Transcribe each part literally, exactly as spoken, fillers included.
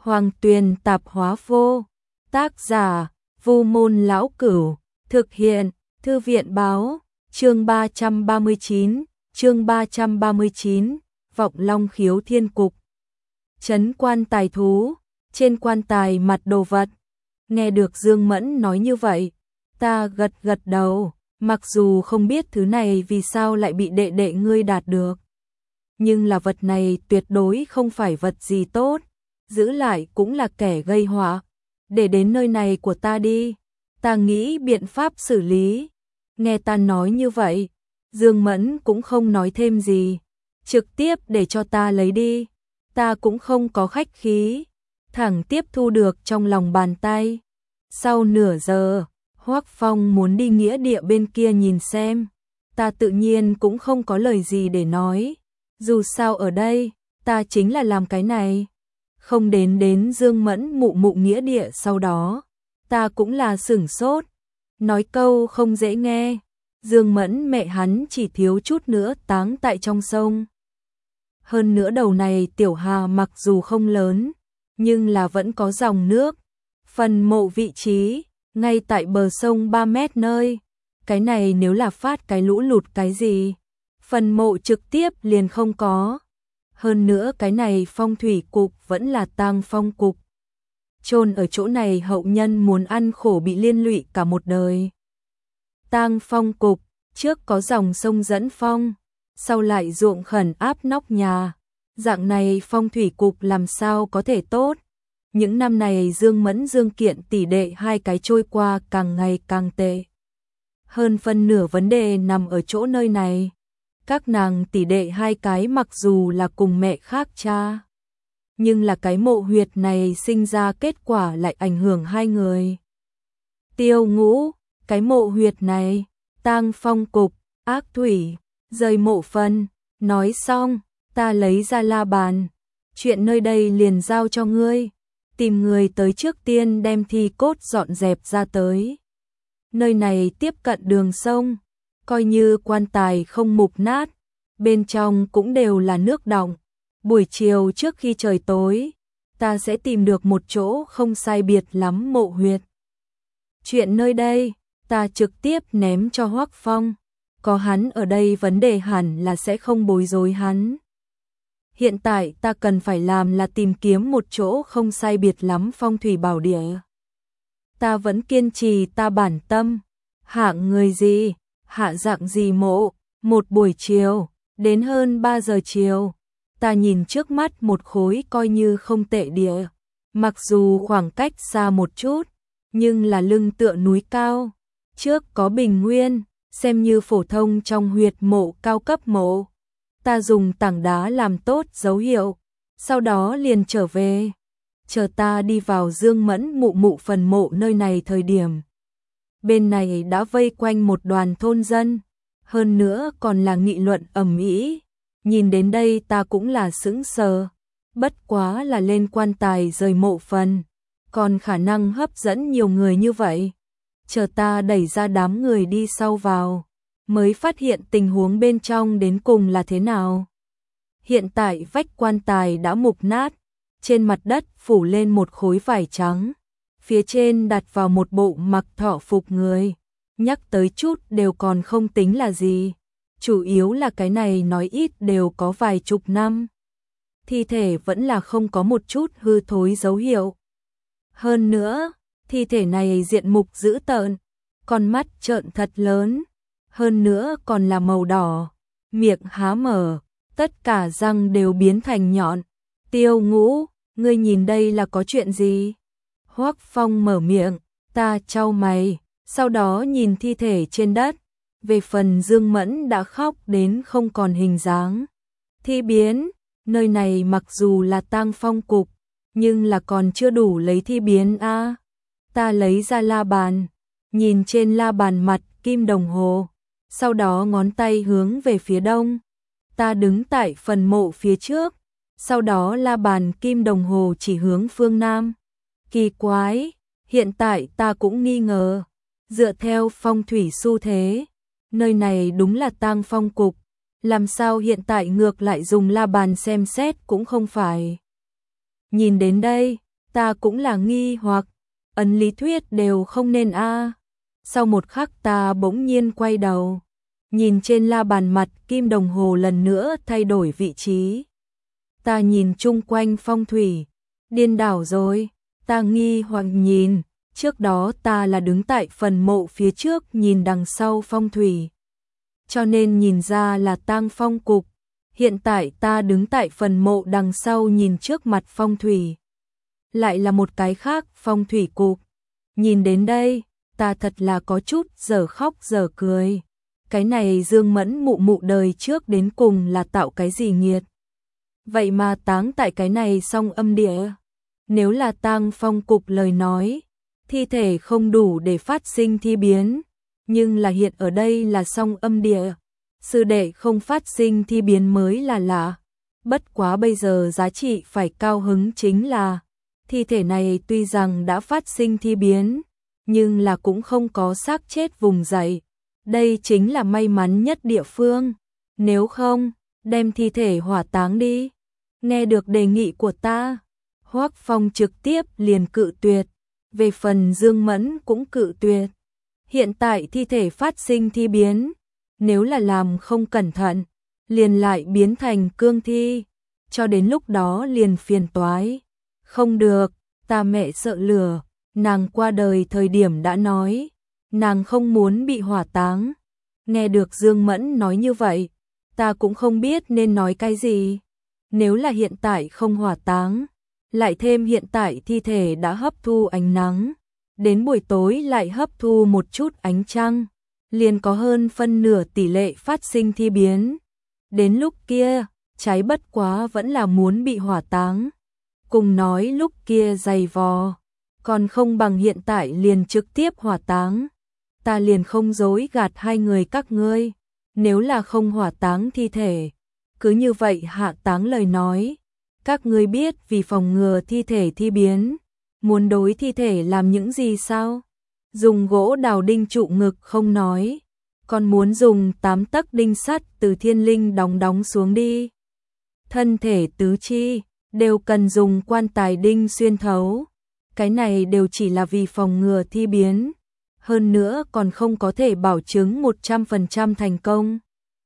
Hoàng Tuyền Tạp Hóa Vô. Tác giả: Vu Môn Lão Cửu. Thực hiện: Thư viện Báo. Chương ba trăm ba mươi chín, chương ba trăm ba mươi chín, Vọng Long Khiếu Thiên Cục. Trấn quan tài thú, trên quan tài mặt đồ vật. Nghe được Dương Mẫn nói như vậy, ta gật gật đầu, mặc dù không biết thứ này vì sao lại bị đệ đệ ngươi đạt được. Nhưng là vật này tuyệt đối không phải vật gì tốt, giữ lại cũng là kẻ gây họa. Để đến nơi này của ta đi, ta nghĩ biện pháp xử lý. Nghe ta nói như vậy, Dương Mẫn cũng không nói thêm gì, trực tiếp để cho ta lấy đi. Ta cũng không có khách khí, thẳng tiếp thu được trong lòng bàn tay. Sau nửa giờ, Hoắc Phong muốn đi nghĩa địa bên kia nhìn xem. Ta tự nhiên cũng không có lời gì để nói. Dù sao ở đây, ta chính là làm cái này. Không đến đến Dương Mẫn mụ mụ nghĩa địa sau đó, ta cũng là sửng sốt. Nói câu không dễ nghe, Dương Mẫn mẹ hắn chỉ thiếu chút nữa táng tại trong sông. Hơn nữa đầu này tiểu hà mặc dù không lớn, nhưng là vẫn có dòng nước. Phần mộ vị trí, ngay tại bờ sông ba mét nơi. Cái này nếu là phát cái lũ lụt cái gì, phần mộ trực tiếp liền không có. Hơn nữa cái này phong thủy cục vẫn là tang phong cục. Chôn ở chỗ này hậu nhân muốn ăn khổ bị liên lụy cả một đời. Tang phong cục, trước có dòng sông dẫn phong, sau lại ruộng khẩn áp nóc nhà. Dạng này phong thủy cục làm sao có thể tốt. Những năm này Dương Mẫn Dương Kiện tỷ đệ hai cái trôi qua càng ngày càng tệ. Hơn phân nửa vấn đề nằm ở chỗ nơi này. Các nàng tỷ đệ hai cái mặc dù là cùng mẹ khác cha, nhưng là cái mộ huyệt này sinh ra kết quả lại ảnh hưởng hai người. Tiêu Ngũ, cái mộ huyệt này, tang phong cục, ác thủy, rời mộ phân. Nói xong, ta lấy ra la bàn. Chuyện nơi đây liền giao cho ngươi. Tìm người tới trước tiên đem thi cốt dọn dẹp ra tới. Nơi này tiếp cận đường sông, coi như quan tài không mục nát, bên trong cũng đều là nước đọng. Buổi chiều trước khi trời tối, ta sẽ tìm được một chỗ không sai biệt lắm mộ huyệt. Chuyện nơi đây, ta trực tiếp ném cho Hoắc Phong. Có hắn ở đây vấn đề hẳn là sẽ không bối rối hắn. Hiện tại ta cần phải làm là tìm kiếm một chỗ không sai biệt lắm phong thủy bảo địa. Ta vẫn kiên trì ta bản tâm. Hạng người gì, hạ dạng gì mộ. Một buổi chiều, đến hơn ba giờ chiều, ta nhìn trước mắt một khối coi như không tệ địa. Mặc dù khoảng cách xa một chút, nhưng là lưng tựa núi cao. Trước có bình nguyên, xem như phổ thông trong huyệt mộ cao cấp mộ. Ta dùng tảng đá làm tốt dấu hiệu, sau đó liền trở về. Chờ ta đi vào Dương Mẫn mụ mụ phần mộ nơi này thời điểm, bên này đã vây quanh một đoàn thôn dân, hơn nữa còn là nghị luận ầm ĩ. Nhìn đến đây ta cũng là sững sờ, bất quá là lên quan tài rời mộ phần, còn khả năng hấp dẫn nhiều người như vậy. Chờ ta đẩy ra đám người đi sau vào, mới phát hiện tình huống bên trong đến cùng là thế nào. Hiện tại vách quan tài đã mục nát, trên mặt đất phủ lên một khối vải trắng, phía trên đặt vào một bộ mặc thọ phục người. Nhắc tới chút đều còn không tính là gì, chủ yếu là cái này nói ít đều có vài chục năm. Thi thể vẫn là không có một chút hư thối dấu hiệu. Hơn nữa, thi thể này diện mục dữ tợn, con mắt trợn thật lớn, hơn nữa còn là màu đỏ, miệng há mở, tất cả răng đều biến thành nhọn. Tiêu Ngũ, ngươi nhìn đây là có chuyện gì? Hoắc Phong mở miệng, ta chau mày, sau đó nhìn thi thể trên đất. Về phần Dương Mẫn đã khóc đến không còn hình dáng. Thi biến, nơi này mặc dù là tang phong cục, nhưng là còn chưa đủ lấy thi biến a. À, ta lấy ra la bàn, nhìn trên la bàn mặt kim đồng hồ, sau đó ngón tay hướng về phía đông. Ta đứng tại phần mộ phía trước, sau đó la bàn kim đồng hồ chỉ hướng phương nam. Kỳ quái, hiện tại ta cũng nghi ngờ, dựa theo phong thủy xu thế, nơi này đúng là tang phong cục, làm sao hiện tại ngược lại dùng la bàn xem xét cũng không phải. Nhìn đến đây, Ta cũng là nghi hoặc, ấn lý thuyết đều không nên a. Sau một khắc ta bỗng nhiên quay đầu, nhìn trên la bàn mặt kim đồng hồ lần nữa thay đổi vị trí. Ta nhìn chung quanh phong thủy, điên đảo rồi, ta nghi hoặc nhìn, trước đó ta là đứng tại phần mộ phía trước nhìn đằng sau phong thủy, cho nên nhìn ra là tang phong cục. Hiện tại ta đứng tại phần mộ đằng sau nhìn trước mặt phong thủy, lại là một cái khác phong thủy cục. Nhìn đến đây, ta thật là có chút giờ khóc giờ cười. Cái này Dương Mẫn mụ mụ đời trước đến cùng là tạo cái gì nghiệt. Vậy mà táng tại cái này song âm địa. Nếu là tang phong cục lời nói, thi thể không đủ để phát sinh thi biến. Nhưng là hiện ở đây là song âm địa. Sư đệ không phát sinh thi biến mới là lạ. Bất quá bây giờ giá trị phải cao hứng chính là thi thể này tuy rằng đã phát sinh thi biến, nhưng là cũng không có xác chết vùng dậy. Đây chính là may mắn nhất địa phương. Nếu không, đem thi thể hỏa táng đi. Nghe được đề nghị của ta, Hoắc Phong trực tiếp liền cự tuyệt. Về phần Dương Mẫn cũng cự tuyệt. Hiện tại thi thể phát sinh thi biến, nếu là làm không cẩn thận, liền lại biến thành cương thi, cho đến lúc đó liền phiền toái. Không được, ta mẹ sợ lửa, nàng qua đời thời điểm đã nói, nàng không muốn bị hỏa táng. Nghe được Dương Mẫn nói như vậy, ta cũng không biết nên nói cái gì. Nếu là hiện tại không hỏa táng, lại thêm hiện tại thi thể đã hấp thu ánh nắng, đến buổi tối lại hấp thu một chút ánh trăng, liền có hơn phân nửa tỷ lệ phát sinh thi biến. Đến lúc kia, cháy bất quá vẫn là muốn bị hỏa táng. Cùng nói lúc kia dày vò, còn không bằng hiện tại liền trực tiếp hỏa táng. Ta liền không dối gạt hai người các ngươi, nếu là không hỏa táng thi thể, cứ như vậy hạ táng lời nói. Các ngươi biết vì phòng ngừa thi thể thi biến, muốn đối thi thể làm những gì sao? Dùng gỗ đào đinh trụ ngực không nói, còn muốn dùng tám tấc đinh sắt từ thiên linh đóng đóng xuống đi. Thân thể tứ chi đều cần dùng quan tài đinh xuyên thấu. Cái này đều chỉ là vì phòng ngừa thi biến, hơn nữa còn không có thể bảo chứng một trăm phần trăm thành công.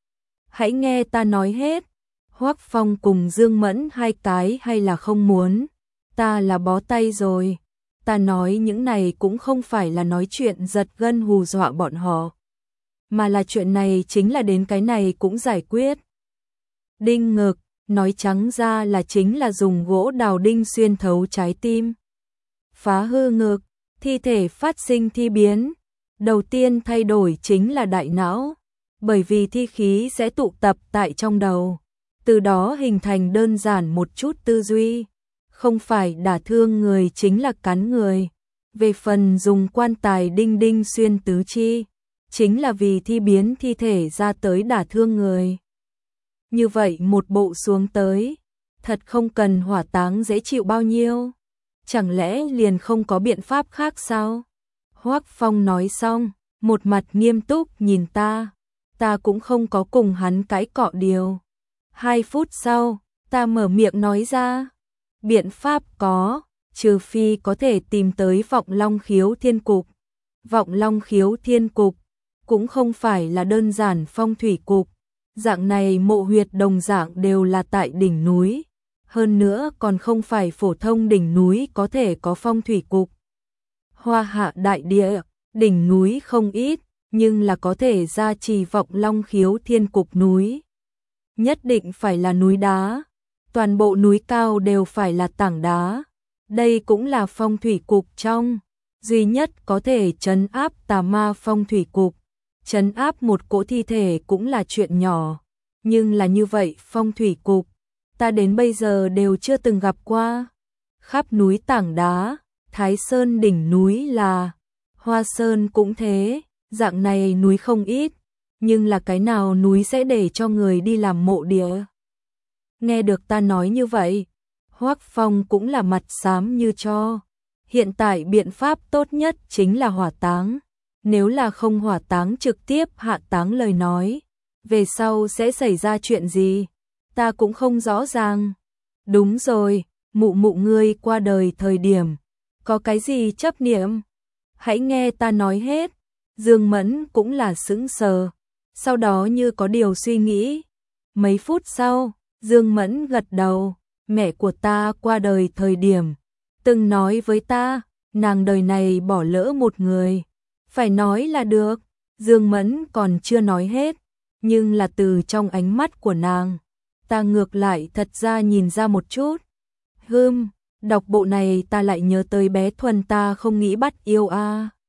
Hãy nghe ta nói hết. Hoắc Phong cùng Dương Mẫn hai cái hay là không muốn, ta là bó tay rồi. Ta nói những này cũng không phải là nói chuyện giật gân hù dọa bọn họ, mà là chuyện này chính là đến cái này cũng giải quyết. Đinh ngực, nói trắng ra là chính là dùng gỗ đào đinh xuyên thấu trái tim. Phá hư ngực, thi thể phát sinh thi biến. Đầu tiên thay đổi chính là đại não, bởi vì thi khí sẽ tụ tập tại trong đầu, từ đó hình thành đơn giản một chút tư duy. Không phải đả thương người chính là cắn người. Về phần dùng quan tài đinh đinh xuyên tứ chi, chính là vì thi biến thi thể ra tới đả thương người. Như vậy một bộ xuống tới, thật không cần hỏa táng dễ chịu bao nhiêu. Chẳng lẽ liền không có biện pháp khác sao? Hoắc Phong nói xong, một mặt nghiêm túc nhìn ta. Ta cũng không có cùng hắn cãi cọ điều. Hai phút sau, ta mở miệng nói ra. Biện pháp có, trừ phi có thể tìm tới Vọng Long Khiếu Thiên Cục. Vọng Long Khiếu Thiên Cục cũng không phải là đơn giản phong thủy cục. Dạng này mộ huyệt đồng dạng đều là tại đỉnh núi. Hơn nữa còn không phải phổ thông đỉnh núi có thể có phong thủy cục. Hoa Hạ đại địa, đỉnh núi không ít, nhưng là có thể gia trì Vọng Long Khiếu Thiên Cục núi. Nhất định phải là núi đá. Toàn bộ núi cao đều phải là tảng đá. Đây cũng là phong thủy cục trong duy nhất có thể trấn áp tà ma phong thủy cục. Trấn áp một cỗ thi thể cũng là chuyện nhỏ, nhưng là như vậy phong thủy cục, ta đến bây giờ đều chưa từng gặp qua. Khắp núi tảng đá, Thái Sơn đỉnh núi là, Hoa Sơn cũng thế, dạng này núi không ít, nhưng là cái nào núi sẽ để cho người đi làm mộ địa? Nghe được ta nói như vậy, Hoắc Phong cũng là mặt xám như tro. Hiện tại biện pháp tốt nhất chính là hỏa táng. Nếu là không hỏa táng trực tiếp hạ táng lời nói, về sau sẽ xảy ra chuyện gì? Ta cũng không rõ ràng. Đúng rồi, mụ mụ ngươi qua đời thời điểm, có cái gì chấp niệm? Hãy nghe ta nói hết. Dương Mẫn cũng là sững sờ, sau đó như có điều suy nghĩ. Mấy phút sau, Dương Mẫn gật đầu, mẹ của ta qua đời thời điểm, từng nói với ta, nàng đời này bỏ lỡ một người. Phải nói là được, Dương Mẫn còn chưa nói hết, nhưng là từ trong ánh mắt của nàng, ta ngược lại thật ra nhìn ra một chút. Hừm, đọc bộ này ta lại nhớ tới bé Thuần ta không nghĩ bắt yêu a. À.